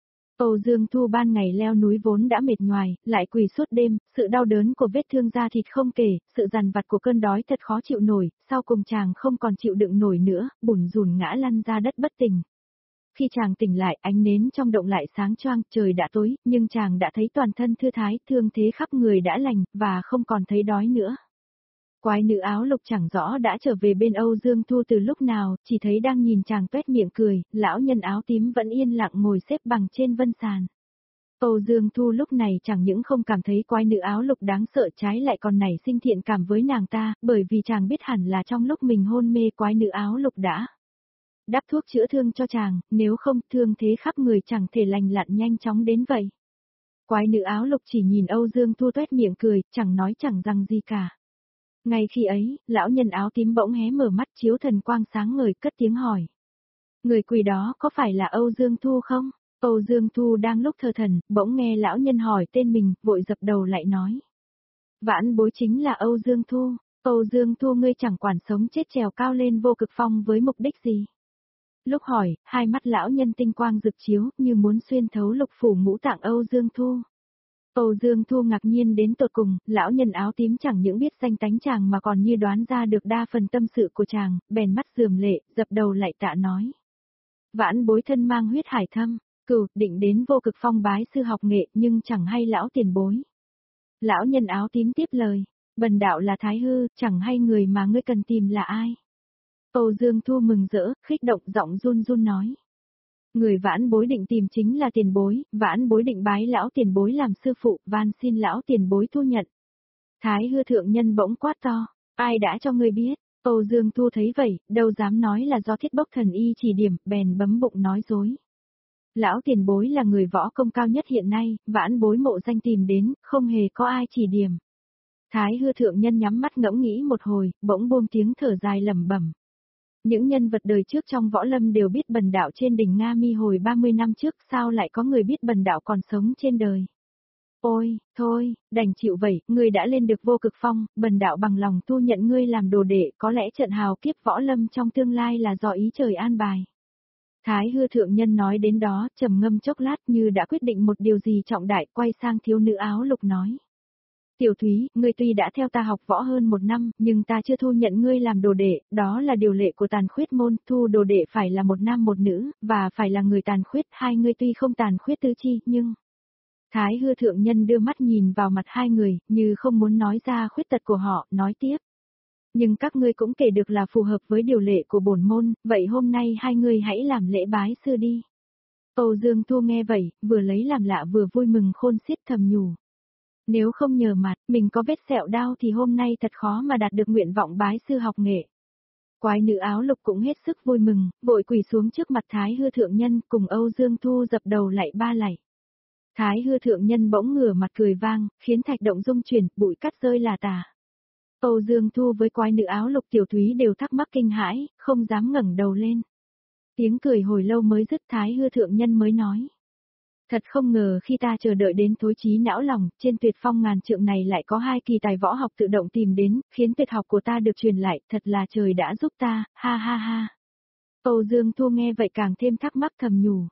Âu Dương Thu ban ngày leo núi vốn đã mệt nhoài, lại quỳ suốt đêm, sự đau đớn của vết thương da thịt không kể, sự dằn vặt của cơn đói thật khó chịu nổi, sau cùng chàng không còn chịu đựng nổi nữa, bủn rủn ngã lăn ra đất bất tỉnh. Khi chàng tỉnh lại, ánh nến trong động lại sáng choang, trời đã tối, nhưng chàng đã thấy toàn thân thư thái, thương thế khắp người đã lành, và không còn thấy đói nữa. Quái nữ áo lục chẳng rõ đã trở về bên Âu Dương Thu từ lúc nào, chỉ thấy đang nhìn chàng tuét miệng cười, lão nhân áo tím vẫn yên lặng ngồi xếp bằng trên vân sàn. Âu Dương Thu lúc này chẳng những không cảm thấy quái nữ áo lục đáng sợ trái lại còn nảy sinh thiện cảm với nàng ta, bởi vì chàng biết hẳn là trong lúc mình hôn mê quái nữ áo lục đã đắp thuốc chữa thương cho chàng, nếu không thương thế khắp người chẳng thể lành lặn nhanh chóng đến vậy. Quái nữ áo lục chỉ nhìn Âu Dương Thu tuét miệng cười, chẳng nói chẳng rằng gì cả. Ngay khi ấy, lão nhân áo tím bỗng hé mở mắt chiếu thần quang sáng ngời cất tiếng hỏi. Người quỳ đó có phải là Âu Dương Thu không? Âu Dương Thu đang lúc thờ thần, bỗng nghe lão nhân hỏi tên mình, vội dập đầu lại nói. Vãn bối chính là Âu Dương Thu, Âu Dương Thu ngươi chẳng quản sống chết trèo cao lên Vô Cực Phong với mục đích gì? Lúc hỏi, hai mắt lão nhân tinh quang rực chiếu như muốn xuyên thấu lục phủ ngũ tạng Âu Dương Thu. Âu Dương Thu ngạc nhiên đến tột cùng, lão nhân áo tím chẳng những biết danh tánh chàng mà còn như đoán ra được đa phần tâm sự của chàng, bèn mắt rườm lệ, dập đầu lại tạ nói. Vãn bối thân mang huyết hải thâm, cừu, định đến Vô Cực Phong bái sư học nghệ nhưng chẳng hay lão tiền bối. Lão nhân áo tím tiếp lời, bần đạo là Thái Hư, chẳng hay người mà ngươi cần tìm là ai. Âu Dương Thu mừng rỡ, khích động giọng run run nói. Người vãn bối định tìm chính là tiền bối, vãn bối định bái lão tiền bối làm sư phụ, van xin lão tiền bối thu nhận. Thái hư thượng nhân bỗng quát to, ai đã cho ngươi biết? Âu Dương Thu thấy vậy, đâu dám nói là do thiết bốc thần y chỉ điểm, bèn bấm bụng nói dối. Lão tiền bối là người võ công cao nhất hiện nay, vãn bối mộ danh tìm đến, không hề có ai chỉ điểm. Thái hư thượng nhân nhắm mắt ngẫm nghĩ một hồi, bỗng buông tiếng thở dài lẩm bẩm. Những nhân vật đời trước trong võ lâm đều biết bần đạo trên đỉnh Nga Mi hồi ba mươi năm trước, sao lại có người biết bần đạo còn sống trên đời. Ôi, thôi, đành chịu vậy, ngươi đã lên được vô cực phong, bần đạo bằng lòng tu nhận ngươi làm đồ đệ, có lẽ trận hào kiếp võ lâm trong tương lai là do ý trời an bài. Thái hư thượng nhân nói đến đó, trầm ngâm chốc lát như đã quyết định một điều gì trọng đại, quay sang thiếu nữ áo lục nói. Tiểu Thúy, ngươi tuy đã theo ta học võ hơn một năm, nhưng ta chưa thu nhận ngươi làm đồ đệ, đó là điều lệ của tàn khuyết môn, thu đồ đệ phải là một nam một nữ, và phải là người tàn khuyết, hai ngươi tuy không tàn khuyết tư chi, nhưng... Thái hư thượng nhân đưa mắt nhìn vào mặt hai người, như không muốn nói ra khuyết tật của họ, nói tiếp. Nhưng các ngươi cũng kể được là phù hợp với điều lệ của bổn môn, vậy hôm nay hai ngươi hãy làm lễ bái sư đi. Âu Dương Thu nghe vậy, vừa lấy làm lạ vừa vui mừng khôn xiết thầm nhủ. Nếu không nhờ mặt, mình có vết sẹo đau thì hôm nay thật khó mà đạt được nguyện vọng bái sư học nghệ. Quái nữ áo lục cũng hết sức vui mừng, vội quỳ xuống trước mặt Thái hư thượng nhân cùng Âu Dương Thu dập đầu lạy ba lạy. Thái hư thượng nhân bỗng ngửa mặt cười vang, khiến thạch động rung chuyển, bụi cát rơi là tả. Âu Dương Thu với quái nữ áo lục Tiểu Thúy đều thắc mắc kinh hãi, không dám ngẩng đầu lên. Tiếng cười hồi lâu mới dứt, Thái hư thượng nhân mới nói. Thật không ngờ khi ta chờ đợi đến thối chí não lòng, trên tuyệt phong ngàn trượng này lại có hai kỳ tài võ học tự động tìm đến, khiến tuyệt học của ta được truyền lại, thật là trời đã giúp ta, ha ha ha. Âu Dương Thu nghe vậy càng thêm thắc mắc thầm nhủ.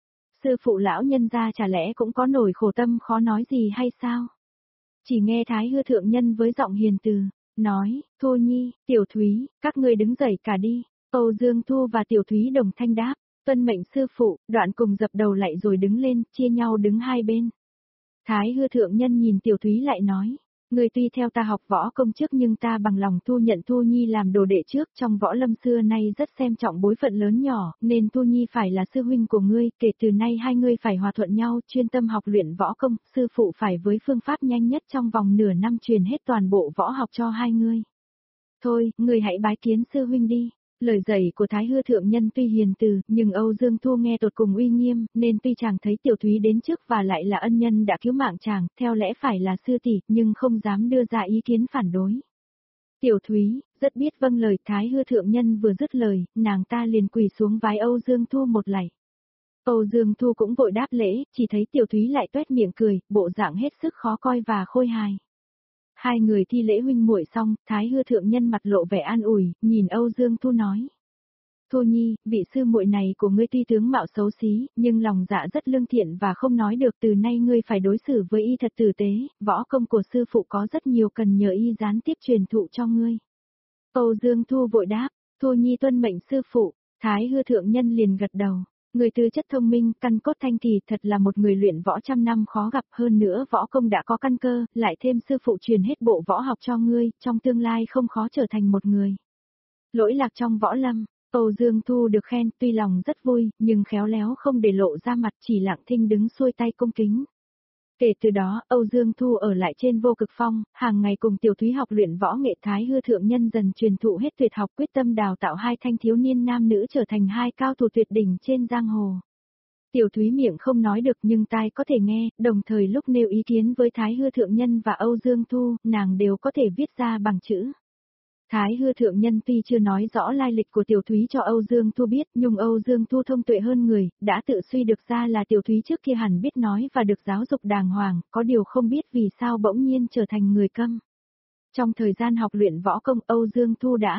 Sư phụ lão nhân gia chả lẽ cũng có nổi khổ tâm khó nói gì hay sao? Chỉ nghe Thái hư thượng nhân với giọng hiền từ, nói, Thu Nhi, Tiểu Thúy, các ngươi đứng dậy cả đi. Âu Dương Thu và Tiểu Thúy đồng thanh đáp, tuân mệnh sư phụ, đoạn cùng dập đầu lại rồi đứng lên, chia nhau đứng hai bên. Thái hư thượng nhân nhìn Tiểu Thúy lại nói, ngươi tuy theo ta học võ công trước nhưng ta bằng lòng thu nhận Thu Nhi làm đồ đệ trước, trong võ lâm xưa nay rất xem trọng bối phận lớn nhỏ, nên Thu Nhi phải là sư huynh của ngươi, kể từ nay hai ngươi phải hòa thuận nhau, chuyên tâm học luyện võ công, sư phụ phải với phương pháp nhanh nhất trong vòng nửa năm truyền hết toàn bộ võ học cho hai ngươi. Thôi, ngươi hãy bái kiến sư huynh đi. Lời dạy của Thái hư thượng nhân tuy hiền từ, nhưng Âu Dương Thu nghe tột cùng uy nghiêm, nên tuy chàng thấy Tiểu Thúy đến trước và lại là ân nhân đã cứu mạng chàng, theo lẽ phải là sư tỷ, nhưng không dám đưa ra ý kiến phản đối. Tiểu Thúy, rất biết vâng lời. Thái hư thượng nhân vừa dứt lời, nàng ta liền quỳ xuống vái Âu Dương Thu một lạy. Âu Dương Thu cũng vội đáp lễ, chỉ thấy Tiểu Thúy lại tuét miệng cười, bộ dạng hết sức khó coi và khôi hài. Hai người thi lễ huynh muội xong, Thái hư thượng nhân mặt lộ vẻ an ủi, nhìn Âu Dương Thu nói. Thu Nhi, vị sư muội này của ngươi tuy tướng mạo xấu xí, nhưng lòng dạ rất lương thiện và không nói được, từ nay ngươi phải đối xử với y thật tử tế, võ công của sư phụ có rất nhiều cần nhờ y gián tiếp truyền thụ cho ngươi. Âu Dương Thu vội đáp, Thu Nhi tuân mệnh sư phụ. Thái hư thượng nhân liền gật đầu. Người tư chất thông minh, căn cốt thanh thì thật là một người luyện võ trăm năm khó gặp, hơn nữa võ công đã có căn cơ, lại thêm sư phụ truyền hết bộ võ học cho ngươi, trong tương lai không khó trở thành một người lỗi lạc trong võ lâm. Âu Dương Thu được khen, tuy lòng rất vui, nhưng khéo léo không để lộ ra mặt, chỉ lặng thinh đứng xuôi tay cung kính. Kể từ đó, Âu Dương Thu ở lại trên vô cực phong, hàng ngày cùng Tiểu Thúy học luyện võ nghệ. Thái hư thượng nhân dần truyền thụ hết tuyệt học, quyết tâm đào tạo hai thanh thiếu niên nam nữ trở thành hai cao thủ tuyệt đỉnh trên giang hồ. Tiểu Thúy miệng không nói được nhưng tai có thể nghe, đồng thời lúc nêu ý kiến với Thái hư thượng nhân và Âu Dương Thu, nàng đều có thể viết ra bằng chữ. Thái hư thượng nhân tuy chưa nói rõ lai lịch của Tiểu Thúy cho Âu Dương Thu biết, nhưng Âu Dương Thu thông tuệ hơn người, đã tự suy được ra là Tiểu Thúy trước kia hẳn biết nói và được giáo dục đàng hoàng, có điều không biết vì sao bỗng nhiên trở thành người câm. Trong thời gian học luyện võ công, Âu Dương Thu đã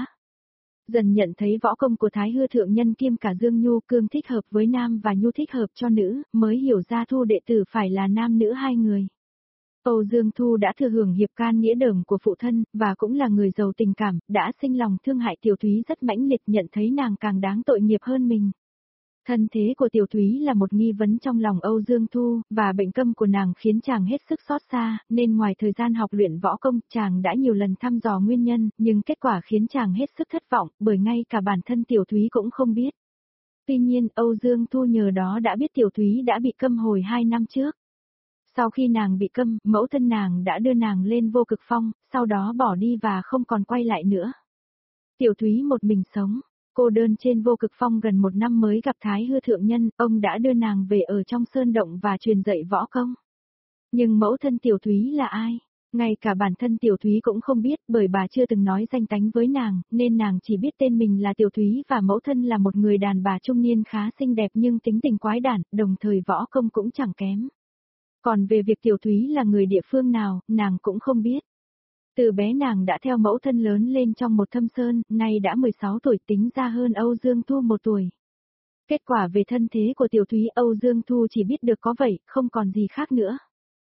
dần nhận thấy võ công của Thái hư thượng nhân kiêm cả Dương Nhu Cương thích hợp với nam và Nhu thích hợp cho nữ, mới hiểu ra thu đệ tử phải là nam nữ hai người. Âu Dương Thu đã thừa hưởng hiệp can nghĩa đờm của phụ thân, và cũng là người giàu tình cảm, đã sinh lòng thương hại Tiểu Thúy rất mãnh liệt, nhận thấy nàng càng đáng tội nghiệp hơn mình. Thân thế của Tiểu Thúy là một nghi vấn trong lòng Âu Dương Thu, và bệnh câm của nàng khiến chàng hết sức xót xa, nên ngoài thời gian học luyện võ công, chàng đã nhiều lần thăm dò nguyên nhân, nhưng kết quả khiến chàng hết sức thất vọng, bởi ngay cả bản thân Tiểu Thúy cũng không biết. Tuy nhiên, Âu Dương Thu nhờ đó đã biết Tiểu Thúy đã bị câm hồi hai năm trước. Sau khi nàng bị câm, mẫu thân nàng đã đưa nàng lên Vô Cực Phong, sau đó bỏ đi và không còn quay lại nữa. Tiểu Thúy một mình sống, cô đơn trên Vô Cực Phong gần một năm mới gặp Thái Hư Thượng Nhân, ông đã đưa nàng về ở trong sơn động và truyền dạy võ công. Nhưng mẫu thân Tiểu Thúy là ai? Ngay cả bản thân Tiểu Thúy cũng không biết, bởi bà chưa từng nói danh tánh với nàng, nên nàng chỉ biết tên mình là Tiểu Thúy và mẫu thân là một người đàn bà trung niên khá xinh đẹp nhưng tính tình quái đản, đồng thời võ công cũng chẳng kém. Còn về việc Tiểu Thúy là người địa phương nào, nàng cũng không biết. Từ bé nàng đã theo mẫu thân lớn lên trong một thâm sơn, nay đã mười sáu tuổi, tính ra hơn Âu Dương Thu một tuổi. Kết quả về thân thế của Tiểu Thúy, Âu Dương Thu chỉ biết được có vậy, không còn gì khác nữa.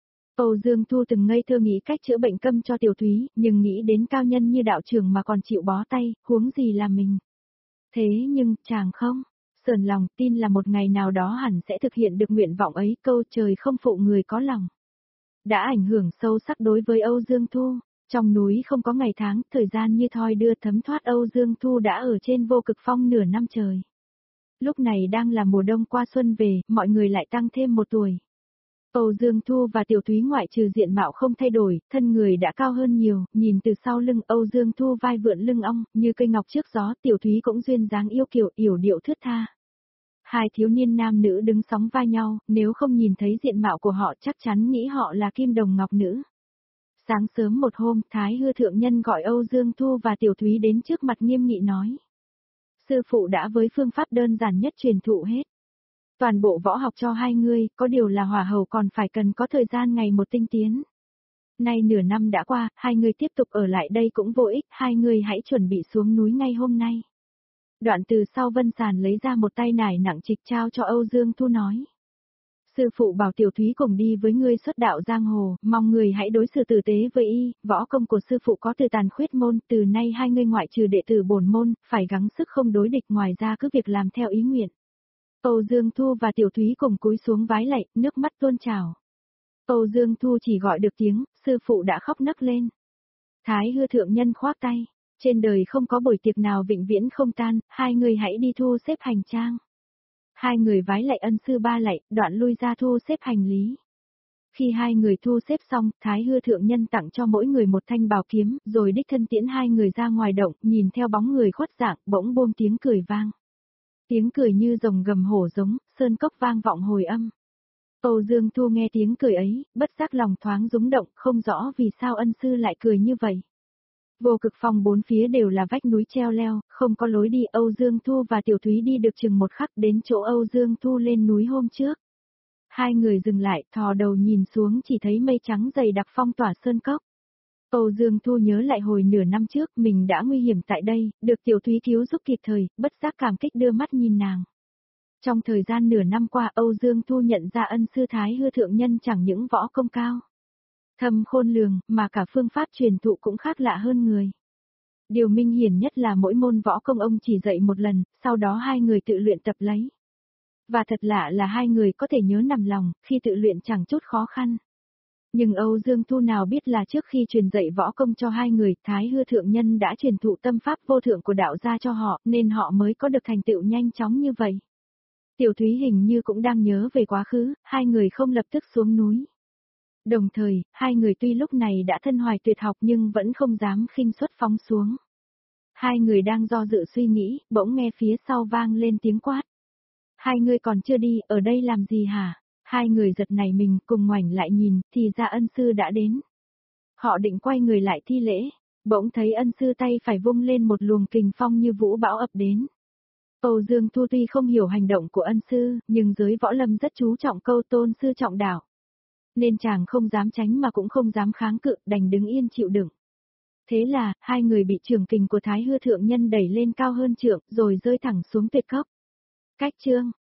Âu Dương Thu từng ngây thơ nghĩ cách chữa bệnh câm cho Tiểu Thúy, nhưng nghĩ đến cao nhân như đạo trưởng mà còn chịu bó tay, huống gì là mình. Thế nhưng, chàng không, sờn lòng tin là một ngày nào đó hẳn sẽ thực hiện được nguyện vọng ấy, câu trời không phụ người có lòng. Đã ảnh hưởng sâu sắc đối với Âu Dương Thu, trong núi không có ngày tháng, thời gian như thoi đưa thấm thoát, Âu Dương Thu đã ở trên Vô Cực Phong nửa năm trời. Lúc này đang là mùa đông qua xuân về, mọi người lại tăng thêm một tuổi. Âu Dương Thu và Tiểu Thúy ngoại trừ diện mạo không thay đổi, thân người đã cao hơn nhiều, nhìn từ sau lưng Âu Dương Thu vai vượn lưng ong, như cây ngọc trước gió, Tiểu Thúy cũng duyên dáng yêu kiều, yểu điệu thướt tha. Hai thiếu niên nam nữ đứng sóng vai nhau, nếu không nhìn thấy diện mạo của họ chắc chắn nghĩ họ là kim đồng ngọc nữ. Sáng sớm một hôm, Thái Hư Thượng Nhân gọi Âu Dương Thu và Tiểu Thúy đến trước mặt nghiêm nghị nói. Sư phụ đã với phương pháp đơn giản nhất truyền thụ hết. Toàn bộ võ học cho hai người, có điều là hỏa hầu còn phải cần có thời gian ngày một tinh tiến. Nay nửa năm đã qua, hai người tiếp tục ở lại đây cũng vô ích, hai người hãy chuẩn bị xuống núi ngay hôm nay. Đoạn từ sau Vân Sàn lấy ra một tay nải nặng trịch trao cho Âu Dương Thu nói. Sư phụ bảo Tiểu Thúy cùng đi với ngươi xuất đạo giang hồ, mong người hãy đối xử tử tế với y, võ công của sư phụ có từ tàn khuyết môn, từ nay hai người ngoại trừ đệ tử bổn môn, phải gắng sức không đối địch, ngoài ra cứ việc làm theo ý nguyện. Âu Dương Thu và Tiểu Thúy cùng cúi xuống vái lạy, nước mắt tuôn trào. Âu Dương Thu chỉ gọi được tiếng, sư phụ đã khóc nấc lên. Thái Hư Thượng Nhân khoác tay, trên đời không có buổi tiệc nào vĩnh viễn không tan, hai người hãy đi thu xếp hành trang. Hai người vái lạy ân sư ba lạy, đoạn lui ra thu xếp hành lý. Khi hai người thu xếp xong, Thái Hư Thượng Nhân tặng cho mỗi người một thanh bào kiếm, rồi đích thân tiễn hai người ra ngoài động, nhìn theo bóng người khuất dạng, bỗng buông tiếng cười vang. Tiếng cười như rồng gầm hổ giống, sơn cốc vang vọng hồi âm. Âu Dương Thu nghe tiếng cười ấy, bất giác lòng thoáng rúng động, không rõ vì sao ân sư lại cười như vậy. Vô Cực Phong bốn phía đều là vách núi treo leo, không có lối đi. Âu Dương Thu và Tiểu Thúy đi được chừng một khắc đến chỗ Âu Dương Thu lên núi hôm trước. Hai người dừng lại, thò đầu nhìn xuống chỉ thấy mây trắng dày đặc phong tỏa sơn cốc. Âu Dương Thu nhớ lại hồi nửa năm trước mình đã nguy hiểm tại đây, được Tiểu Thúy cứu giúp kịp thời, bất giác cảm kích đưa mắt nhìn nàng. Trong thời gian nửa năm qua, Âu Dương Thu nhận ra ân sư Thái Hư Thượng Nhân chẳng những võ công cao, thâm khôn lường, mà cả phương pháp truyền thụ cũng khác lạ hơn người. Điều minh hiển nhất là mỗi môn võ công ông chỉ dạy một lần, sau đó hai người tự luyện tập lấy. Và thật lạ là hai người có thể nhớ nằm lòng, khi tự luyện chẳng chút khó khăn. Nhưng Âu Dương Thu nào biết là trước khi truyền dạy võ công cho hai người, Thái Hư Thượng Nhân đã truyền thụ tâm pháp vô thượng của đạo gia cho họ, nên họ mới có được thành tựu nhanh chóng như vậy. Tiểu Thúy hình như cũng đang nhớ về quá khứ, hai người không lập tức xuống núi. Đồng thời, hai người tuy lúc này đã thân hoài tuyệt học nhưng vẫn không dám khinh suất phóng xuống. Hai người đang do dự suy nghĩ, bỗng nghe phía sau vang lên tiếng quát. Hai người còn chưa đi, ở đây làm gì hả? Hai người giật nảy mình, cùng ngoảnh lại nhìn, thì ra ân sư đã đến. Họ định quay người lại thi lễ, bỗng thấy ân sư tay phải vung lên một luồng kình phong như vũ bão ập đến. Âu Dương Thu tuy không hiểu hành động của ân sư, nhưng giới võ lâm rất chú trọng câu tôn sư trọng đạo. Nên chàng không dám tránh mà cũng không dám kháng cự, đành đứng yên chịu đựng. Thế là, hai người bị trường kình của Thái Hư Thượng Nhân đẩy lên cao hơn trượng, rồi rơi thẳng xuống tuyệt cốc. Cách chương